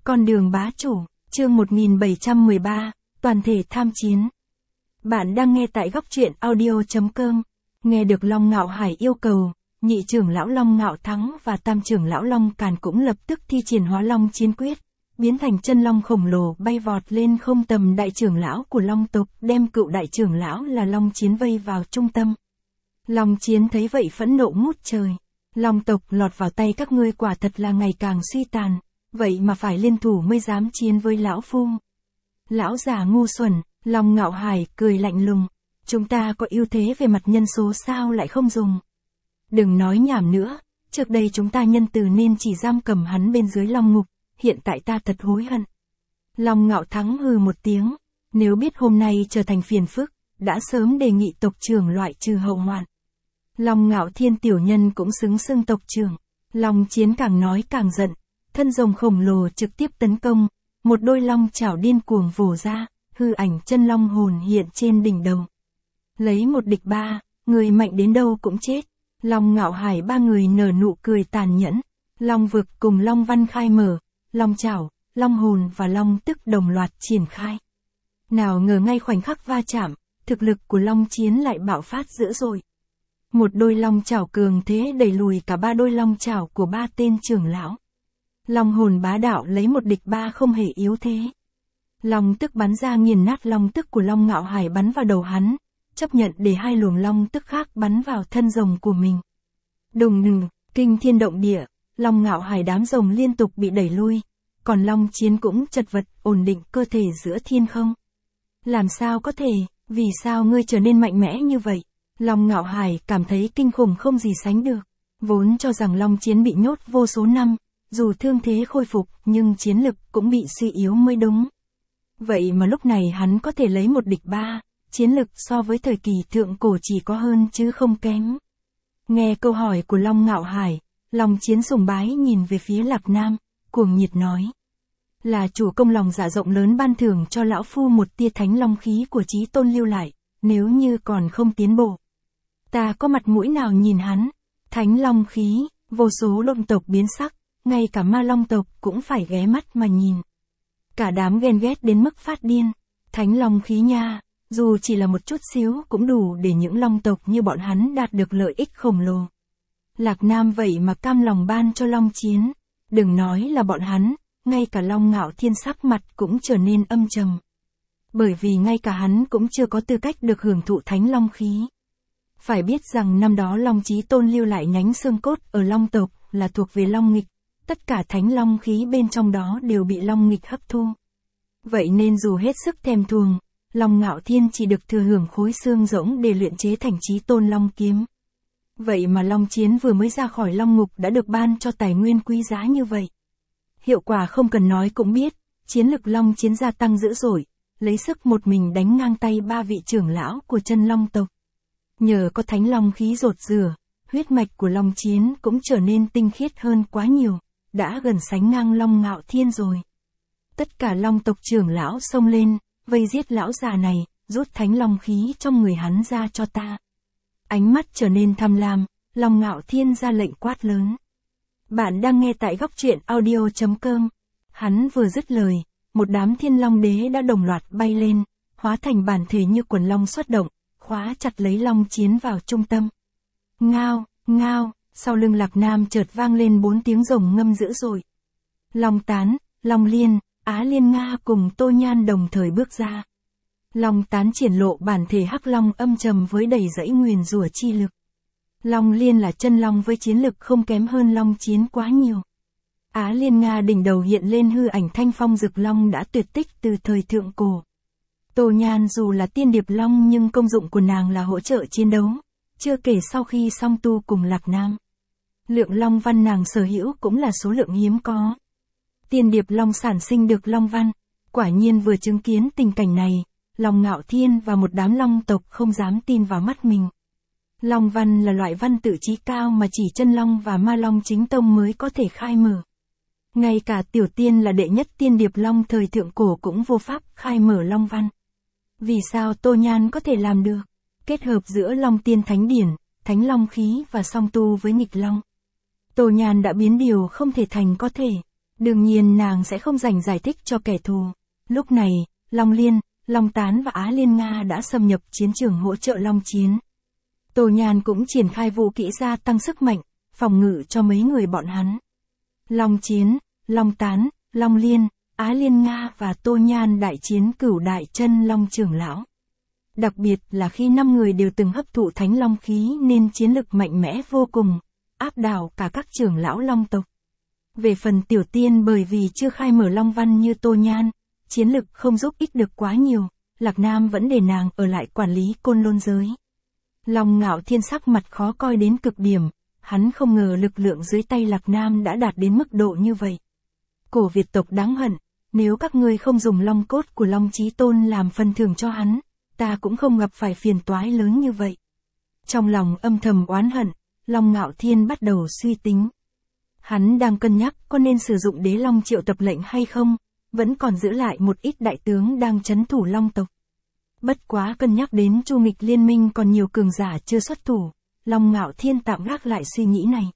Con đường bá chủ, chương 1713, toàn thể tham chiến. Bạn đang nghe tại góc truyện audio.com. Nghe được Long Ngạo Hải yêu cầu, nhị trưởng lão Long Ngạo Thắng và tam trưởng lão Long Càn cũng lập tức thi triển hóa long chiến quyết, biến thành chân long khổng lồ bay vọt lên không tầm đại trưởng lão của Long tộc, đem cựu đại trưởng lão là Long Chiến vây vào trung tâm. Long Chiến thấy vậy phẫn nộ ngút trời. Long tộc lọt vào tay các ngươi quả thật là ngày càng suy tàn, vậy mà phải liên thủ mới dám chiến với lão phu. Lão già ngu xuẩn, Long Ngạo Hải cười lạnh lùng. Chúng ta có ưu thế về mặt nhân số sao lại không dùng. Đừng nói nhảm nữa, trước đây chúng ta nhân từ nên chỉ giam cầm hắn bên dưới Long ngục, hiện tại ta thật hối hận. Long Ngạo Thắng hừ một tiếng, nếu biết hôm nay trở thành phiền phức, đã sớm đề nghị tộc trưởng loại trừ hậu hoạn. Long Ngạo Thiên tiểu nhân cũng xứng xưng tộc trưởng. Long Chiến càng nói càng giận, thân rồng khổng lồ trực tiếp tấn công, một đôi long chảo điên cuồng vồ ra, hư ảnh chân long hồn hiện trên đỉnh đầu. Lấy một địch ba, người mạnh đến đâu cũng chết. Long Ngạo Hải ba người nở nụ cười tàn nhẫn. Long vực cùng Long Văn khai mở, Long chảo, Long hồn và Long tức đồng loạt triển khai. Nào ngờ ngay khoảnh khắc va chạm, thực lực của Long Chiến lại bạo phát dữ dội. Một đôi long chảo cường thế đẩy lùi cả ba đôi long chảo của ba tên trưởng lão. Long hồn bá đạo lấy một địch ba không hề yếu thế. Long tức bắn ra nghiền nát long tức của Long Ngạo Hải bắn vào đầu hắn, chấp nhận để hai luồng long tức khác bắn vào thân rồng của mình. Đùng đùng, kinh thiên động địa, Long Ngạo Hải đám rồng liên tục bị đẩy lui, còn Long Chiến cũng chật vật ổn định cơ thể giữa thiên không. Làm sao có thể, vì sao ngươi trở nên mạnh mẽ như vậy? Long Ngạo Hải cảm thấy kinh khủng không gì sánh được. Vốn cho rằng Long Chiến bị nhốt vô số năm, dù thương thế khôi phục nhưng chiến lực cũng bị suy yếu mới đúng. Vậy mà lúc này hắn có thể lấy một địch ba, chiến lực so với thời kỳ thượng cổ chỉ có hơn chứ không kém. Nghe câu hỏi của Long Ngạo Hải, Long Chiến sùng bái nhìn về phía Lạc Nam, cuồng nhiệt nói. Là chủ công lòng dạ rộng lớn ban thưởng cho lão phu một tia thánh long khí của Chí Tôn lưu lại, nếu như còn không tiến bộ. Ta có mặt mũi nào nhìn hắn? Thánh long khí, vô số long tộc biến sắc, ngay cả ma long tộc cũng phải ghé mắt mà nhìn. Cả đám ghen ghét đến mức phát điên. Thánh long khí nha, dù chỉ là một chút xíu cũng đủ để những long tộc như bọn hắn đạt được lợi ích khổng lồ. Lạc Nam vậy mà cam lòng ban cho Long Chiến. Đừng nói là bọn hắn, ngay cả Long Ngạo Thiên sắc mặt cũng trở nên âm trầm. Bởi vì ngay cả hắn cũng chưa có tư cách được hưởng thụ thánh long khí. Phải biết rằng năm đó Long Chí Tôn lưu lại nhánh xương cốt ở Long tộc là thuộc về Long nghịch, tất cả thánh long khí bên trong đó đều bị Long nghịch hấp thu. Vậy nên dù hết sức thèm thuồng, Long Ngạo Thiên chỉ được thừa hưởng khối xương rỗng để luyện chế thành Chí Tôn Long kiếm. Vậy mà Long Chiến vừa mới ra khỏi Long ngục đã được ban cho tài nguyên quý giá như vậy. Hiệu quả không cần nói cũng biết, chiến lực Long Chiến gia tăng dữ dội, lấy sức một mình đánh ngang tay ba vị trưởng lão của chân Long tộc. Nhờ có thánh long khí rột rửa, huyết mạch của Long Chiến cũng trở nên tinh khiết hơn quá nhiều, đã gần sánh ngang Long Ngạo Thiên rồi. Tất cả Long tộc trưởng lão xông lên, vây giết lão già này, rút thánh long khí trong người hắn ra cho ta. Ánh mắt trở nên tham lam, Long Ngạo Thiên ra lệnh quát lớn. Bạn đang nghe tại góc truyện audio.com. Hắn vừa dứt lời, một đám thiên long đế đã đồng loạt bay lên, hóa thành bản thể như quần long xuất động, khóa chặt lấy Long Chiến vào trung tâm. Ngao, ngao, sau lưng Lạc Nam chợt vang lên 4 tiếng rồng ngâm dữ dội. Long Tán, Long Liên, Á Liên Nga cùng Tô Nhan đồng thời bước ra. Long Tán triển lộ bản thể hắc long âm trầm với đầy dãy nguyền rủa chi lực. Long Liên là chân long với chiến lực không kém hơn Long Chiến quá nhiều. Á Liên Nga đỉnh đầu hiện lên hư ảnh thanh phong rực long đã tuyệt tích từ thời thượng cổ. Tô Nhan dù là tiên điệp long nhưng công dụng của nàng là hỗ trợ chiến đấu, chưa kể sau khi song tu cùng Lạc Nam. Lượng long văn nàng sở hữu cũng là số lượng hiếm có. Tiên điệp long sản sinh được long văn, quả nhiên vừa chứng kiến tình cảnh này, Long Ngạo Thiên và một đám long tộc không dám tin vào mắt mình. Long văn là loại văn tự chí cao mà chỉ chân long và ma long chính tông mới có thể khai mở. Ngay cả tiểu tiên là đệ nhất tiên điệp long thời thượng cổ cũng vô pháp khai mở long văn. Vì sao Tô Nhan có thể làm được? Kết hợp giữa Long Tiên Thánh Điển, Thánh Long Khí và song tu với nghịch long. Tô Nhan đã biến điều không thể thành có thể. Đương nhiên nàng sẽ không dành giải thích cho kẻ thù. Lúc này, Long Liên, Long Tán và Á Liên Nga đã xâm nhập chiến trường hỗ trợ Long Chiến. Tô Nhan cũng triển khai vũ kỹ gia tăng sức mạnh, phòng ngự cho mấy người bọn hắn. Long Chiến, Long Tán, Long Liên, Á Liên Nga và Tô Nhan đại chiến cửu đại chân Long trưởng lão. Đặc biệt là khi 5 người đều từng hấp thụ thánh long khí nên chiến lực mạnh mẽ vô cùng, áp đảo cả các trưởng lão long tộc. Về phần Tiểu Tiên bởi vì chưa khai mở long văn như Tô Nhan, chiến lực không giúp ích được quá nhiều, Lạc Nam vẫn để nàng ở lại quản lý Côn Lôn giới. Long Ngạo Thiên sắc mặt khó coi đến cực điểm, hắn không ngờ lực lượng dưới tay Lạc Nam đã đạt đến mức độ như vậy. Cổ Việt tộc đáng hận, nếu các ngươi không dùng long cốt của Long Chí Tôn làm phần thưởng cho hắn, ta cũng không gặp phải phiền toái lớn như vậy. Trong lòng âm thầm oán hận, Long Ngạo Thiên bắt đầu suy tính. Hắn đang cân nhắc có nên sử dụng đế long triệu tập lệnh hay không, vẫn còn giữ lại một ít đại tướng đang trấn thủ long tộc. Bất quá cân nhắc đến Chu Nghịch liên minh còn nhiều cường giả chưa xuất thủ, Long Ngạo Thiên tạm gác lại suy nghĩ này.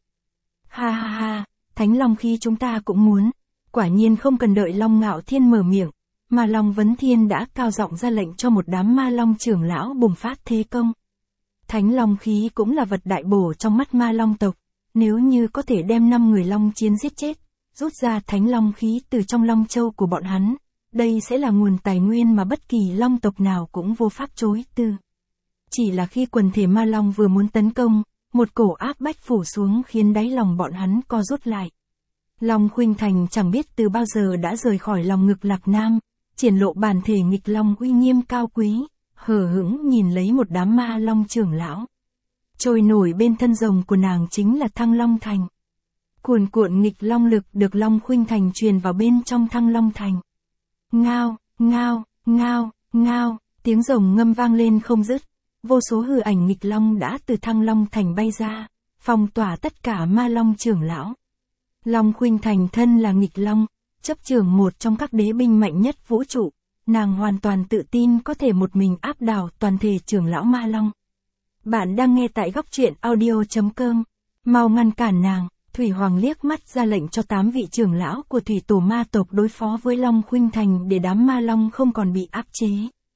Ha ha ha, thánh long khí chúng ta cũng muốn. Quả nhiên không cần đợi Long Ngạo Thiên mở miệng, mà Long Vấn Thiên đã cao giọng ra lệnh cho một đám ma long trưởng lão bùng phát thế công. Thánh long khí cũng là vật đại bổ trong mắt ma long tộc, nếu như có thể đem 5 người Long Chiến giết chết, rút ra thánh long khí từ trong long châu của bọn hắn, đây sẽ là nguồn tài nguyên mà bất kỳ long tộc nào cũng vô pháp chối từ. Chỉ là khi quần thể ma long vừa muốn tấn công, một cổ áp bách phủ xuống khiến đáy lòng bọn hắn co rút lại. Long Khuynh Thành chẳng biết từ bao giờ đã rời khỏi lòng ngực Lạc Nam, triển lộ bản thể nghịch long uy nghiêm cao quý, hờ hững nhìn lấy một đám ma long trưởng lão. Trôi nổi bên thân rồng của nàng chính là Thăng Long Thành. Cuồn cuộn nghịch long lực được Long Khuynh Thành truyền vào bên trong Thăng Long Thành. Ngao, ngao, ngao, ngao, tiếng rồng ngâm vang lên không dứt, vô số hư ảnh nghịch long đã từ Thăng Long Thành bay ra, phong tỏa tất cả ma long trưởng lão. Long Khuynh Thành thân là nghịch long, chấp trưởng một trong các đế binh mạnh nhất vũ trụ, nàng hoàn toàn tự tin có thể một mình áp đảo toàn thể trưởng lão ma long. Bạn đang nghe tại góc truyện audio.com, mau ngăn cản nàng. Thủy Hoàng liếc mắt ra lệnh cho 8 vị trưởng lão của thủy tổ ma tộc đối phó với Long Khuynh Thành để đám ma long không còn bị áp chế.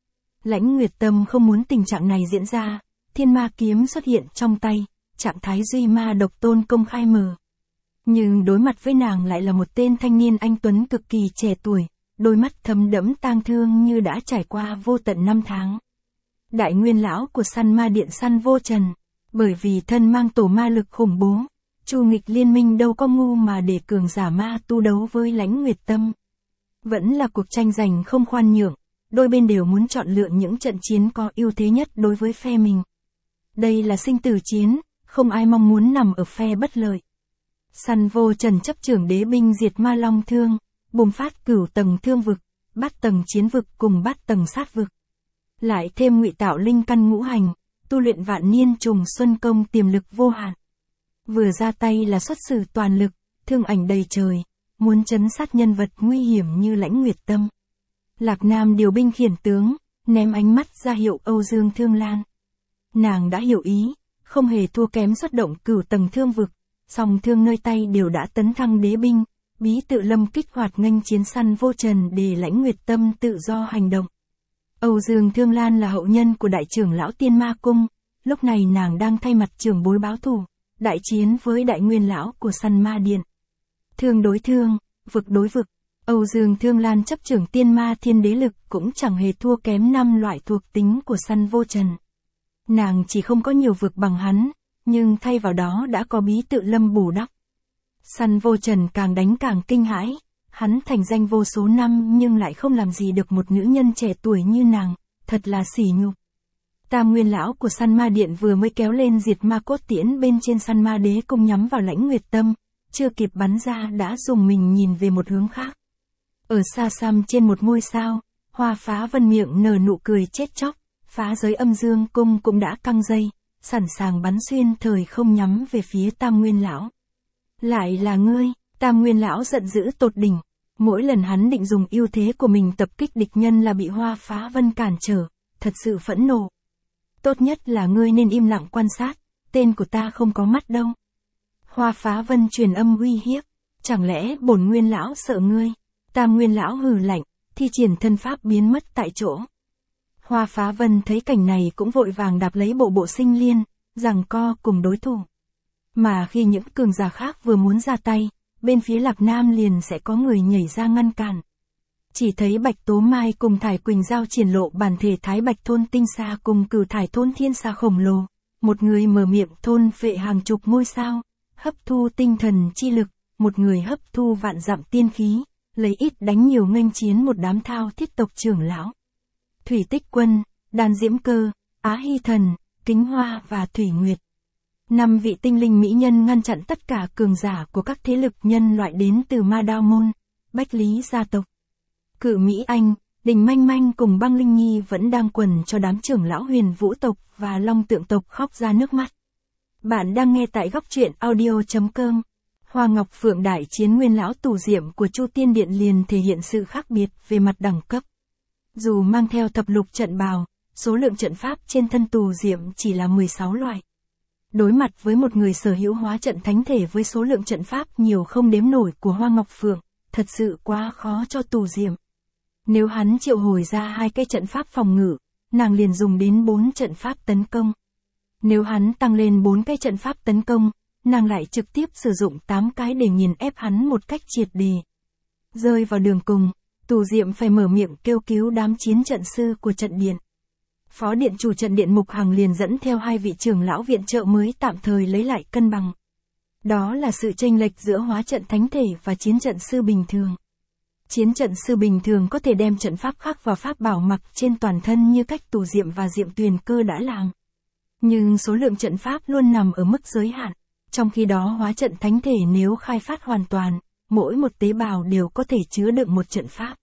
Lãnh Nguyệt Tâm không muốn tình trạng này diễn ra, thiên ma kiếm xuất hiện trong tay, trạng thái duy ma độc tôn công khai mở. Nhưng đối mặt với nàng lại là một tên thanh niên anh tuấn cực kỳ trẻ tuổi, đôi mắt thấm đẫm tang thương như đã trải qua vô tận 5 tháng. Đại nguyên lão của săn ma điện Săn Vô Trần, bởi vì thân mang tổ ma lực khủng bố, Chu Nghịch liên minh đâu có ngu mà để cường giả ma tu đấu với Lãnh Nguyệt Tâm. Vẫn là cuộc tranh giành không khoan nhượng, đôi bên đều muốn chọn lựa những trận chiến có ưu thế nhất đối với phe mình. Đây là sinh tử chiến, không ai mong muốn nằm ở phe bất lợi. Săn Vô Trần chấp trưởng đế binh diệt ma long thương, bùng phát cửu tầng thương vực, 8 tầng chiến vực cùng 8 tầng sát vực. Lại thêm ngụy tạo linh căn ngũ hành, tu luyện vạn niên trùng xuân công tiềm lực vô hạn. Vừa ra tay là xuất sử toàn lực, thương ảnh đầy trời, muốn trấn sát nhân vật nguy hiểm như Lãnh Nguyệt Tâm. Lạc Nam điều binh khiển tướng, ném ánh mắt ra hiệu Âu Dương Thương Lan. Nàng đã hiểu ý, không hề thua kém xuất động cửu tầng thương vực, song thương nơi tay đều đã tấn thăng đế binh, bí tự lâm kích hoạt nghênh chiến Săn Vô Trần để Lãnh Nguyệt Tâm tự do hành động. Âu Dương Thương Lan là hậu nhân của đại trưởng lão Tiên Ma Cung, lúc này nàng đang thay mặt trưởng bối báo thù, đại chiến với đại nguyên lão của Săn Ma Điện. Thương đối thương, vực đối vực, Âu Dương Thương Lan chấp trưởng Tiên Ma Thiên Đế lực cũng chẳng hề thua kém 5 loại thuộc tính của Săn Vô Trần. Nàng chỉ không có nhiều vực bằng hắn, nhưng thay vào đó đã có bí tự lâm bù đắp. Săn Vô Trần càng đánh càng kinh hãi, hắn thành danh vô số năm nhưng lại không làm gì được một nữ nhân trẻ tuổi như nàng, thật là sỉ nhục. Tam nguyên lão của Săn Ma Điện vừa mới kéo lên diệt ma cốt tiễn bên trên Săn Ma Đế Cung nhắm vào Lãnh Nguyệt Tâm, chưa kịp bắn ra đã dùng mình nhìn về một hướng khác. Ở xa xăm trên một ngôi sao, Hoa Phá Vân miệng nở nụ cười chết chóc, phá giới âm dương cung cũng đã căng dây, sẵn sàng bắn xuyên thời không nhắm về phía Tam nguyên lão. Lại là ngươi, Tam nguyên lão giận dữ tột đỉnh, mỗi lần hắn định dùng ưu thế của mình tập kích địch nhân là bị Hoa Phá Vân cản trở, thật sự phẫn nộ. Tốt nhất là ngươi nên im lặng quan sát, tên của ta không có mắt đâu. Hoa Phá Vân truyền âm uy hiếp, chẳng lẽ bổn nguyên lão sợ ngươi? Tam nguyên lão hừ lạnh, thi triển thân pháp biến mất tại chỗ. Hoa Phá Vân thấy cảnh này cũng vội vàng đạp lấy bộ sinh liên, giằng co cùng đối thủ. Mà khi những cường giả khác vừa muốn ra tay, bên phía Lạc Nam liền sẽ có người nhảy ra ngăn cản. Chỉ thấy Bạch Tố Mai cùng Thải Quỳnh Giao triển lộ bản thể Thái Bạch Thôn Tinh Sa cùng Cửu Thải Thôn Thiên Sa khổng lồ, một người mở miệng thôn phệ hàng chục ngôi sao, hấp thu tinh thần chi lực, một người hấp thu vạn dặm tiên khí, lấy ít đánh nhiều nghênh chiến một đám thao thiết tộc trưởng lão. Thủy Tích Quân, Đan Diễm Cơ, Á Hy Thần, Kính Hoa và Thủy Nguyệt. 5 vị tinh linh mỹ nhân ngăn chặn tất cả cường giả của các thế lực nhân loại đến từ Ma Đao Môn, Bách Lý gia tộc. Cự Mỹ Anh, Đình Manh Manh cùng Băng Linh Nhi vẫn đang quần cho đám trưởng lão Huyền Vũ tộc và Long Tượng tộc khóc ra nước mắt. Bạn đang nghe tại góc truyện audio.com. Hoa Ngọc Phượng đại chiến nguyên lão Tù Diệm của Chu Tiên Điện liền thể hiện sự khác biệt về mặt đẳng cấp. Dù mang theo thập lục trận bào, số lượng trận pháp trên thân Tù Diệm chỉ là 16 loại. Đối mặt với một người sở hữu hóa trận thánh thể với số lượng trận pháp nhiều không đếm nổi của Hoa Ngọc Phượng, thật sự quá khó cho Tù Diệm. Nếu hắn triệu hồi ra 2 cái trận pháp phòng ngự, nàng liền dùng đến 4 trận pháp tấn công. Nếu hắn tăng lên 4 cái trận pháp tấn công, nàng lại trực tiếp sử dụng 8 cái để nghiền ép hắn một cách triệt đề. Rơi vào đường cùng, Tù Diệm phải mở miệng kêu cứu đám chiến trận sư của trận điện. Phó điện chủ trận điện Mục Hằng liền dẫn theo 2 vị trưởng lão viện trợ mới tạm thời lấy lại cân bằng. Đó là sự chênh lệch giữa hóa trận thánh thể và chiến trận sư bình thường. Chiến trận sư bình thường có thể đem trận pháp khắc vào pháp bảo mặc trên toàn thân như cách Tù Diệm và Diệm Tuyền Cơ đã làm. Nhưng số lượng trận pháp luôn nằm ở mức giới hạn, trong khi đó hóa trận thánh thể nếu khai phát hoàn toàn, mỗi một tế bào đều có thể chứa đựng một trận pháp.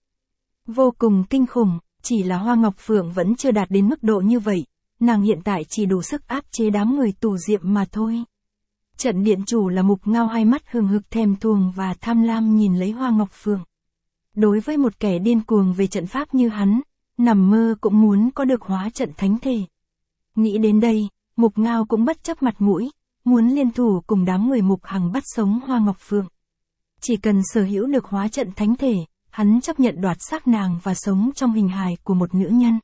Vô cùng kinh khủng, chỉ là Hoa Ngọc Phượng vẫn chưa đạt đến mức độ như vậy, nàng hiện tại chỉ đủ sức áp chế đám người Tù Diệm mà thôi. Trận điện chủ là Mục Ngao, hai mắt hừng hực thèm thuồng và tham lam nhìn lấy Hoa Ngọc Phượng. Đối với một kẻ điên cuồng về trận pháp như hắn, nằm mơ cũng muốn có được hóa trận thánh thể. Nghĩ đến đây, Mục Ngao cũng bất chấp mặt mũi, muốn liên thủ cùng đám người Mục Hằng bắt sống Hoa Ngọc Phượng. Chỉ cần sở hữu được hóa trận thánh thể, hắn chấp nhận đoạt xác nàng và sống trong hình hài của một nữ nhân.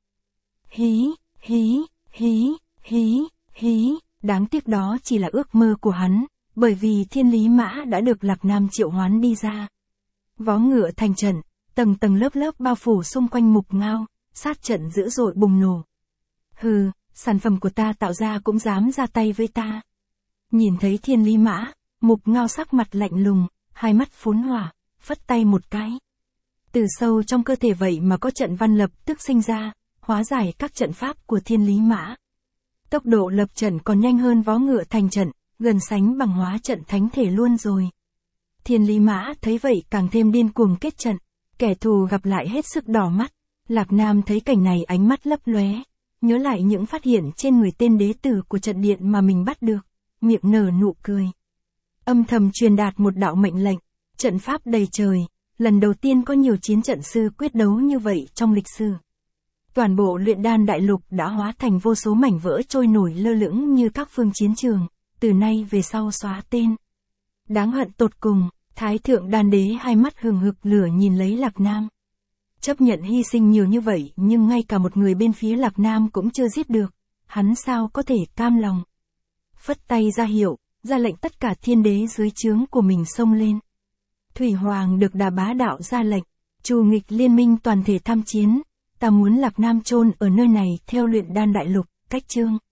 Hí, hí, hí, hí, hí, đáng tiếc đó chỉ là ước mơ của hắn, bởi vì Thiên Lý Mã đã được Lạc Nam triệu hoán đi ra. Vó ngựa thành trận, tầng tầng lớp lớp bao phủ xung quanh Mục Ngao, sát trận dữ dội bùng nổ. Hừ, sản phẩm của ta tạo ra cũng dám ra tay với ta. Nhìn thấy Thiên Lý Mã, Mục Ngao sắc mặt lạnh lùng, hai mắt phún hỏa, phất tay một cái. Từ sâu trong cơ thể vậy mà có trận văn lập tức sinh ra, hóa giải các trận pháp của Thiên Lý Mã. Tốc độ lập trận còn nhanh hơn vó ngựa thành trận, gần sánh bằng hóa trận thánh thể luôn rồi. Thiên Lý Mã thấy vậy càng thêm điên cuồng kết trận, kẻ thù gặp lại hết sức đỏ mắt. Lạc Nam thấy cảnh này ánh mắt lấp lóe, nhớ lại những phát hiện trên người tên đế tử của trận điện mà mình bắt được, miệng nở nụ cười. Âm thầm truyền đạt một đạo mệnh lệnh, trận pháp đầy trời, lần đầu tiên có nhiều chiến trận sư quyết đấu như vậy trong lịch sử. Toàn bộ luyện đan đại lục đã hóa thành vô số mảnh vỡ trôi nổi lơ lửng như các phương chiến trường, từ nay về sau xóa tên. Đáng hận tột cùng, Thái thượng đan đế hai mắt hừng hực lửa nhìn lấy Lạc Nam. Chấp nhận hy sinh nhiều như vậy nhưng ngay cả một người bên phía Lạc Nam cũng chưa giết được, hắn sao có thể cam lòng. Phất tay ra hiệu, ra lệnh tất cả thiên đế dưới trướng của mình xông lên. Thủy Hoàng được Đà Bá Đạo ra lệnh, trù nghịch liên minh toàn thể tham chiến, ta muốn Lạc Nam chôn ở nơi này theo luyện đan đại lục, cách chương.